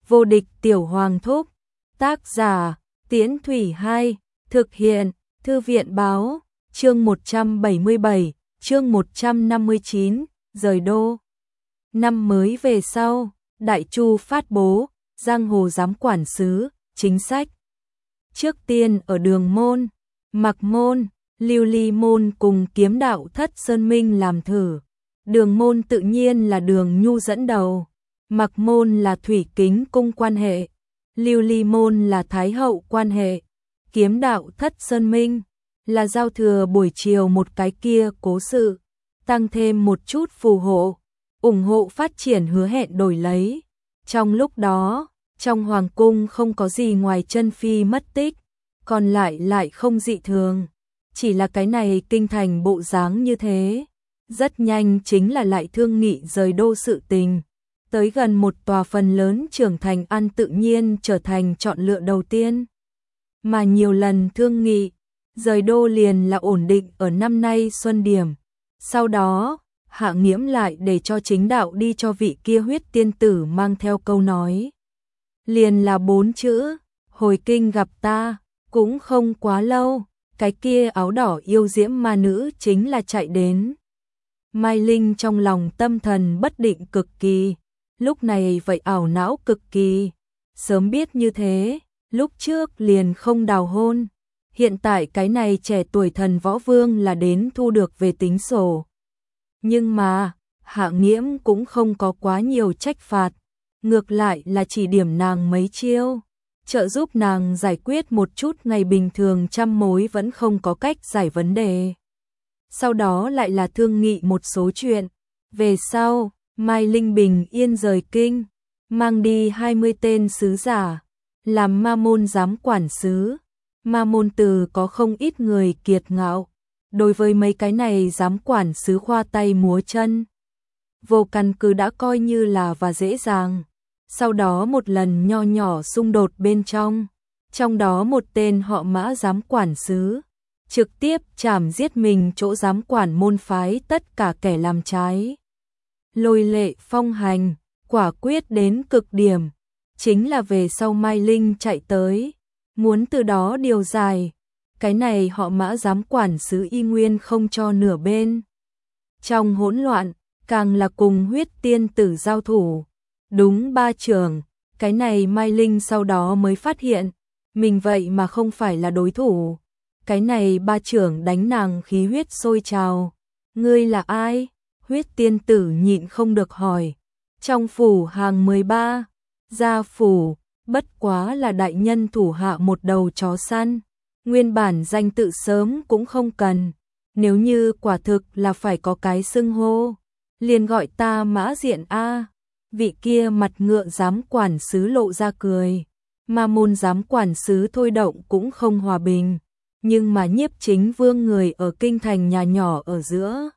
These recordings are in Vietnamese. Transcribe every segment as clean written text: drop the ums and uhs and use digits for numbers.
Vô địch tiểu hoàng thúc. Tác giả, Tiễn Thủy 2, thực hiện, Thư viện báo, chương 177, chương 159, rời đô. Năm mới về sau, Đại Chu phát bố, giang hồ giám quản sứ, chính sách. Trước tiên ở Đường Môn, Mặc Môn, Lưu Ly Môn cùng Kiếm Đạo Thất Sơn Minh làm thử. Đường Môn tự nhiên là Đường Nhu dẫn đầu, Mặc Môn là Thủy Kính cung quan hệ, Lưu Ly Môn là Thái hậu quan hệ, Kiếm Đạo Thất Sơn Minh là giao thừa buổi chiều một cái kia cố sự, tăng thêm một chút phù hộ, ủng hộ phát triển hứa hẹn đổi lấy. Trong lúc đó, trong hoàng cung không có gì ngoài chân phi mất tích, còn lại không dị thường, chỉ là cái này kinh thành bộ dáng như thế. Rất nhanh chính là lại thương nghị rời đô sự tình. Tới gần một tòa phần lớn trưởng thành ăn tự nhiên trở thành chọn lựa đầu tiên. Mà nhiều lần thương nghị, rời đô liền là ổn định ở năm nay xuân điểm. Sau đó, Hạ Nghiễm lại để cho chính đạo đi cho vị kia huyết tiên tử mang theo câu nói. Liền là 4 chữ, hồi kinh gặp ta, cũng không quá lâu, cái kia áo đỏ yêu diễm ma nữ chính là chạy đến. Mai Linh trong lòng tâm thần bất định cực kỳ, lúc này vậy ảo não cực kỳ, sớm biết như thế, lúc trước liền không đào hôn, hiện tại cái này trẻ tuổi thần võ vương là đến thu được về tính sổ. Nhưng mà, Hạ Nghiễm cũng không có quá nhiều trách phạt, ngược lại là chỉ điểm nàng mấy chiêu, trợ giúp nàng giải quyết một chút ngày bình thường trăm mối vẫn không có cách giải vấn đề. Sau đó lại là thương nghị một số chuyện. Về sau, Mai Linh bình yên rời kinh, mang đi 20 tên sứ giả, làm ma môn giám quản sứ. Ma môn từ có không ít người kiệt ngạo, đối với mấy cái này giám quản sứ khoa tay múa chân. Vô căn cứ đã coi như là và dễ dàng. Sau đó một lần nho nhỏ xung đột bên trong đó một tên họ Mã giám quản sứ trực tiếp chảm giết mình chỗ giám quản môn phái tất cả kẻ làm trái. Lôi lệ phong hành, quả quyết đến cực điểm, chính là về sau Mai Linh chạy tới, muốn từ đó điều giải, cái này họ Mã giám quản sứ y nguyên không cho nửa bên. Trong hỗn loạn, càng là cùng huyết tiên tử giao thủ, đúng 3 trường, cái này Mai Linh sau đó mới phát hiện, mình vậy mà không phải là đối thủ. Cái này 3 trưởng đánh nàng khí huyết sôi trào. Ngươi là ai? Huyết tiên tử nhịn không được hỏi. Trong phủ hàng 13, gia phủ, bất quá là đại nhân thủ hạ một đầu chó săn. Nguyên bản danh tự sớm cũng không cần. Nếu như quả thực là phải có cái xưng hô, liền gọi ta Mã Diện A. Vị kia mặt ngựa giám quản sứ lộ ra cười. Ma môn giám quản sứ thôi động cũng không hòa bình. Nhưng mà Nhiếp Chính Vương người ở kinh thành nhà nhỏ ở giữa,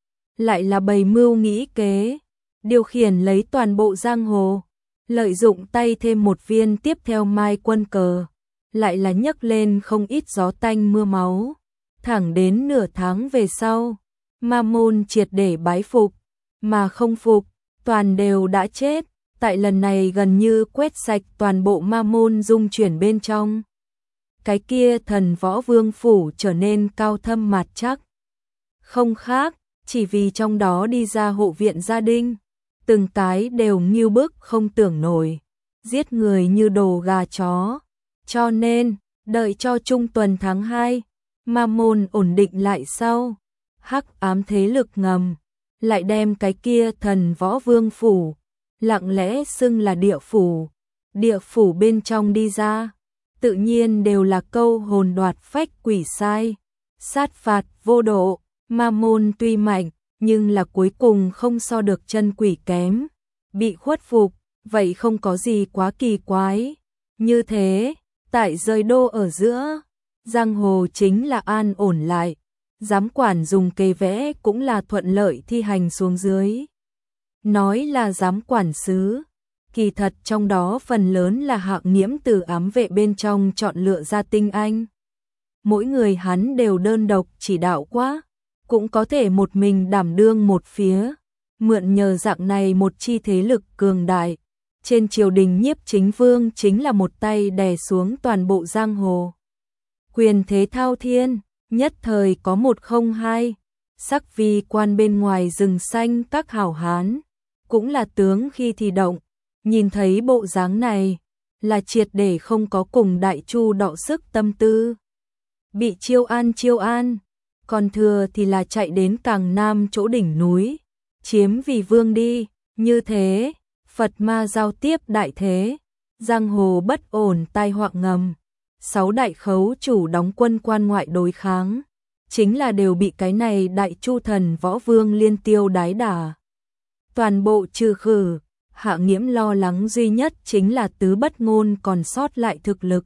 lại là bày mưu nghĩ kế, điều khiển lấy toàn bộ giang hồ, lợi dụng tay thêm một viên tiếp theo mai quân cờ, lại là nhấc lên không ít gió tanh mưa máu. Thẳng đến nửa tháng về sau, ma môn triệt để bái phục, mà không phục, toàn đều đã chết, tại lần này gần như quét sạch toàn bộ ma môn dung chuyển bên trong. Cái kia thần võ vương phủ trở nên cao thâm mạt chắc. Không khác, chỉ vì trong đó đi ra hộ viện gia đình, từng cái đều nghiêu bức không tưởng nổi, giết người như đồ gà chó. Cho nên, đợi cho trung tuần tháng 2, ma môn ổn định lại sau, hắc ám thế lực ngầm, lại đem cái kia thần võ vương phủ, lặng lẽ xưng là địa phủ bên trong đi ra. Tự nhiên đều là câu hồn đoạt phách quỷ sai, sát phạt vô độ, ma môn tuy mạnh, nhưng là cuối cùng không so được chân quỷ kém, bị khuất phục, vậy không có gì quá kỳ quái. Như thế, tại rời đô ở giữa, giang hồ chính là an ổn lại, giám quản dùng kê vẽ cũng là thuận lợi thi hành xuống dưới. Nói là giám quản sứ, kỳ thật trong đó phần lớn là Hạ Nghiễm từ ám vệ bên trong chọn lựa ra tinh anh. Mỗi người hắn đều đơn độc chỉ đạo quá, cũng có thể một mình đảm đương một phía, mượn nhờ dạng này một chi thế lực cường đại, trên triều đình Nhiếp Chính Vương chính là một tay đè xuống toàn bộ giang hồ. Quyền thế thao thiên, nhất thời có một không hai, sắc vi quan bên ngoài rừng xanh các hảo hán, cũng là tướng khi thì động, nhìn thấy bộ dáng này, là triệt để không có cùng Đại Chu đọ sức tâm tư. Bị chiêu an, còn thừa thì là chạy đến Càng Nam chỗ đỉnh núi, chiếm vì vương đi, như thế, Phật ma giao tiếp đại thế, giang hồ bất ổn tai họa ngầm, 6 đại khấu chủ đóng quân quan ngoại đối kháng, chính là đều bị cái này Đại Chu thần võ vương liên tiêu đái đả. Toàn bộ trừ khử, Hạ Nghiễm lo lắng duy nhất chính là Tứ Bất Ngôn còn sót lại thực lực.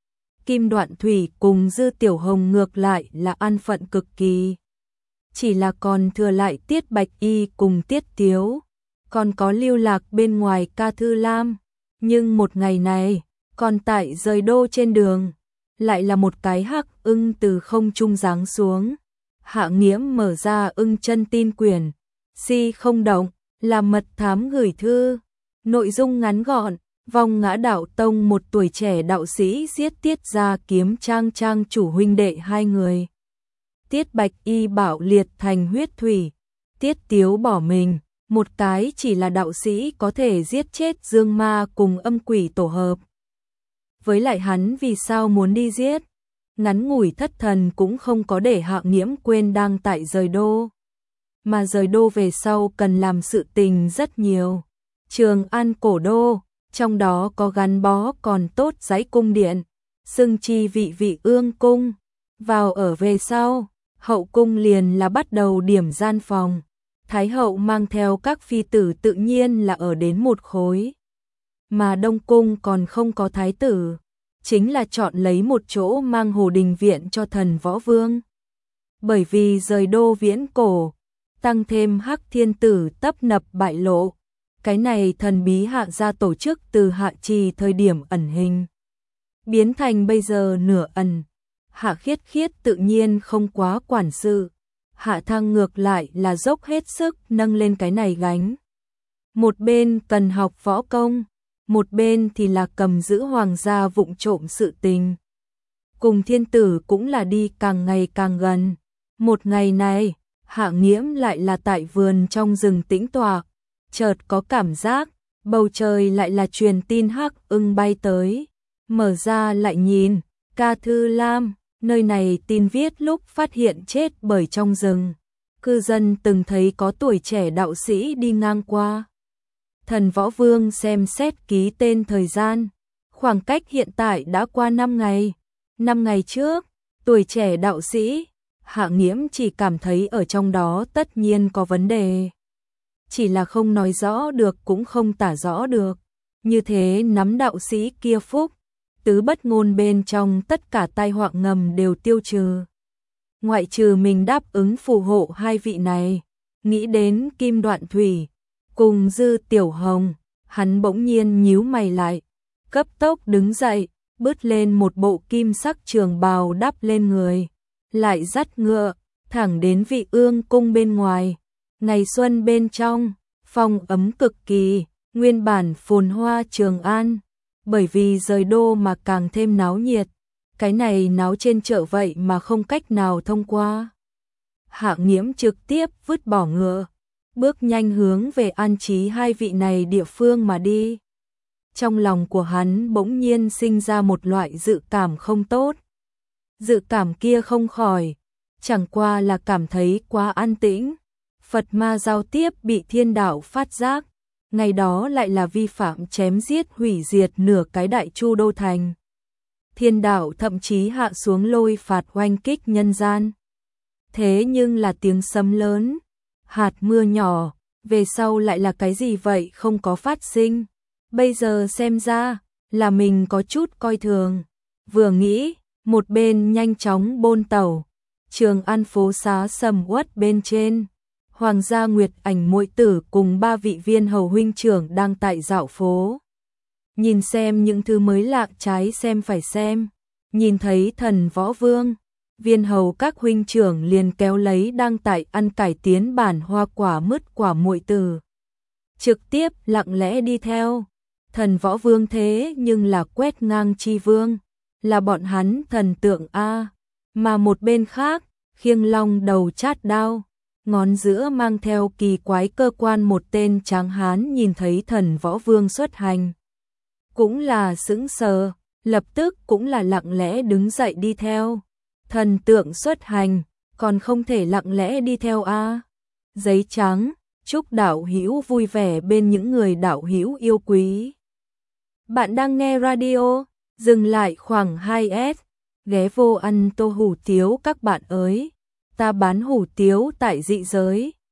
Kim Đoạn Thủy cùng Dư Tiểu Hồng ngược lại là an phận cực kỳ. Chỉ là còn thừa lại Tiết Bạch Y cùng Tiết Tiếu, còn có lưu lạc bên ngoài Ca Thư Lam. Nhưng một ngày này, còn tại rời đô trên đường, lại là một cái hắc ưng từ không trung giáng xuống. Hạ Nghiễm mở ra ưng chân tin quyển, si không động, là mật thám gửi thư. Nội dung ngắn gọn, Vong Ngã Đạo Tông một tuổi trẻ đạo sĩ giết Tiết Gia Kiếm Trang trang chủ huynh đệ 2 người. Tiết Bạch Y bạo liệt thành huyết thủy, Tiết Tiếu bỏ mình, một cái chỉ là đạo sĩ có thể giết chết dương ma cùng âm quỷ tổ hợp. Với lại hắn vì sao muốn đi giết? Ngắn ngủi thất thần cũng không có để Hạ Nghiễm quên đang tại rời đô. Mà rời đô về sau cần làm sự tình rất nhiều. Trường An cổ đô, trong đó có gắn bó còn tốt Giấy cung điện, xưng chi vị ương cung. Vào ở về sau, hậu cung liền là bắt đầu điểm gian phòng. Thái hậu mang theo các phi tử tự nhiên là ở đến một khối. Mà Đông cung còn không có thái tử, chính là chọn lấy một chỗ mang Hồ Đình viện cho thần võ vương. Bởi vì rời đô viễn cổ, tăng thêm Hắc Thiên Tử tấp nập bại lộ, cái này thần bí Hạ gia tổ chức từ Hạ Trì thời điểm ẩn hình, biến thành bây giờ nửa ẩn. Hạ Khiết Khiết tự nhiên không quá quản sự, Hạ Thăng ngược lại là dốc hết sức nâng lên cái này gánh. Một bên cần học võ công, một bên thì là cầm giữ hoàng gia vụng trộm sự tình. Cùng Thiên Tử cũng là đi càng ngày càng gần. Một ngày này, Hạ Nghiễm lại là tại vườn trong rừng tĩnh tọa, chợt có cảm giác, bầu trời lại là truyền tin hắc ưng bay tới. Mở ra lại nhìn, Ca Thư Lam, nơi này tin viết lúc phát hiện chết bởi trong rừng. Cư dân từng thấy có tuổi trẻ đạo sĩ đi ngang qua. Thần võ vương xem xét ký tên thời gian, khoảng cách hiện tại đã qua 5 ngày. 5 ngày trước, tuổi trẻ đạo sĩ, Hạ Nghiễm chỉ cảm thấy ở trong đó tất nhiên có vấn đề. Chỉ là không nói rõ được cũng không tả rõ được. Như thế nắm đạo sĩ kia phúc, Tứ Bất Ngôn bên trong tất cả tai họa ngầm đều tiêu trừ. Ngoại trừ mình đáp ứng phù hộ 2 vị này, nghĩ đến Kim Đoạn Thủy cùng Dư Tiểu Hồng, hắn bỗng nhiên nhíu mày lại, cấp tốc đứng dậy, bứt lên một bộ kim sắc trường bào đắp lên người, lại dắt ngựa, thẳng đến Vị Ương cung bên ngoài. Ngày xuân bên trong, phong ấm cực kỳ, nguyên bản phồn hoa Trường An, bởi vì rời đô mà càng thêm náo nhiệt, cái này náo trên chợ vậy mà không cách nào thông qua. Hạ Nghiễm trực tiếp vứt bỏ ngựa, bước nhanh hướng về an trí 2 vị này địa phương mà đi. Trong lòng của hắn bỗng nhiên sinh ra một loại dự cảm không tốt. Dự cảm kia không khỏi, chẳng qua là cảm thấy quá an tĩnh. Phật ma giao tiếp bị thiên đạo phát giác, ngày đó lại là vi phạm chém giết hủy diệt nửa cái Đại Chu đô thành. Thiên đạo thậm chí hạ xuống lôi phạt oanh kích nhân gian. Thế nhưng là tiếng sấm lớn, hạt mưa nhỏ, về sau lại là cái gì vậy không có phát sinh. Bây giờ xem ra là mình có chút coi thường. Vừa nghĩ, một bên nhanh chóng bôn tàu. Trường An phố xá sầm uất bên trên, Hoàng gia Nguyệt Ảnh muội tử cùng 3 vị viên hầu huynh trưởng đang tại dạo phố. Nhìn xem những thứ mới lạ trái xem phải xem. Nhìn thấy thần võ vương, viên hầu các huynh trưởng liền kéo lấy đang tại ăn cải tiến bản hoa quả mứt quả muội tử. Trực tiếp lặng lẽ đi theo. thần võ vương thế nhưng là quét ngang chi vương, là bọn hắn thần tượng a. Mà một bên khác, khiêng long đầu chát đao, ngón giữa mang theo kỳ quái cơ quan một tên tráng hán nhìn thấy thần võ vương xuất hành. Cũng là sững sờ, lập tức cũng là lặng lẽ đứng dậy đi theo. Thần tượng xuất hành, còn không thể lặng lẽ đi theo a. Giấy trắng, chúc đạo hữu vui vẻ bên những người đạo hữu yêu quý. Bạn đang nghe radio, dừng lại khoảng 2S, ghé vô ăn tô hủ tiếu các bạn ơi. Ta bán hủ tiếu tại dị giới.